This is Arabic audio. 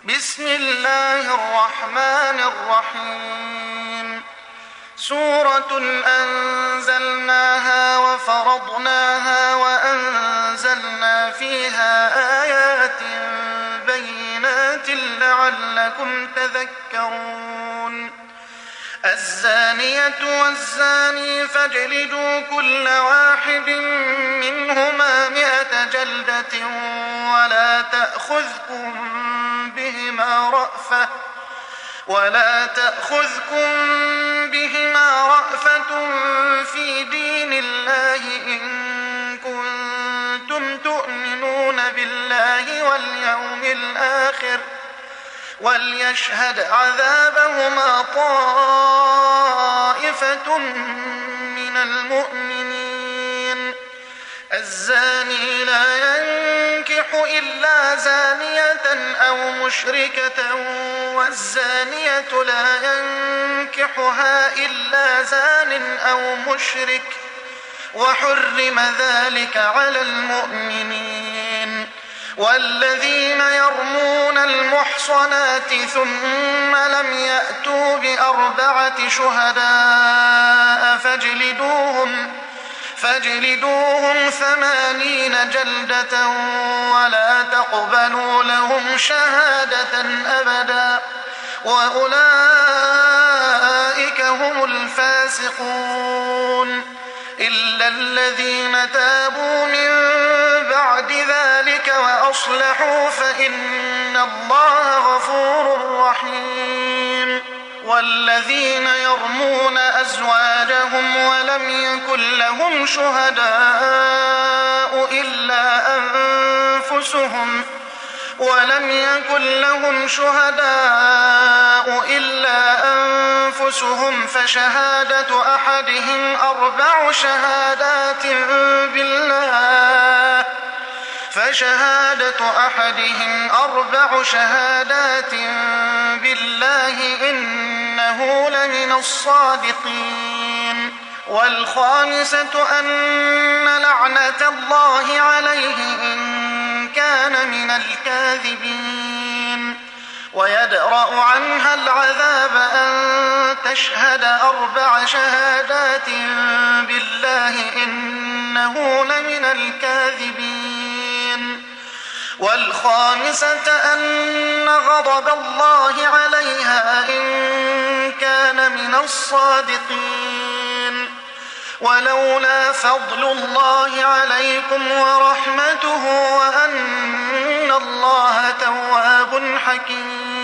بسم الله الرحمن الرحيم. سورة أنزلناها وفرضناها وأنزلنا فيها آيات بينات لعلكم تذكرون. الزانية والزاني فاجلدوا كل واحد منهما 100 جلدة ولا تأخذكم بهما رأفة في دين الله إن كنتم تؤمنون بالله واليوم الآخر، وليشهد عذابهما طائفة من المؤمنين. الزاني لا ينكح إلا زانية أو مشركة، والزانية لا ينكحها إلا زان أو مشرك، وحرم ذلك على المؤمنين. والذين يرمون المحصنات ثم لم يأتوا ب4 شهداء فاجلدوهم 80 جلدة ولا تقبلوا لهم شهادة أبدا، وأولئك هم الفاسقون. إلا الذين تابوا من بعد ذلك وأصلحوا فإن الله غفور رحيم. والذين يرمون أزواجهم ولم يكن لهم شهداء إلا أنفسهم فشهادة أحدهم 4 شهادات بالله إنه لمن الصادقين. والخامسة أن لعنة الله عليه إن كان من الكاذبين. ويدرأ عنها العذاب أن تشهد 4 شهادات بالله إنه لمن الكاذبين. والخامسة أن غضب الله عليها إن كان من الصادقين. ولولا فضل الله عليكم ورحمته وأن الله تواب حكيم.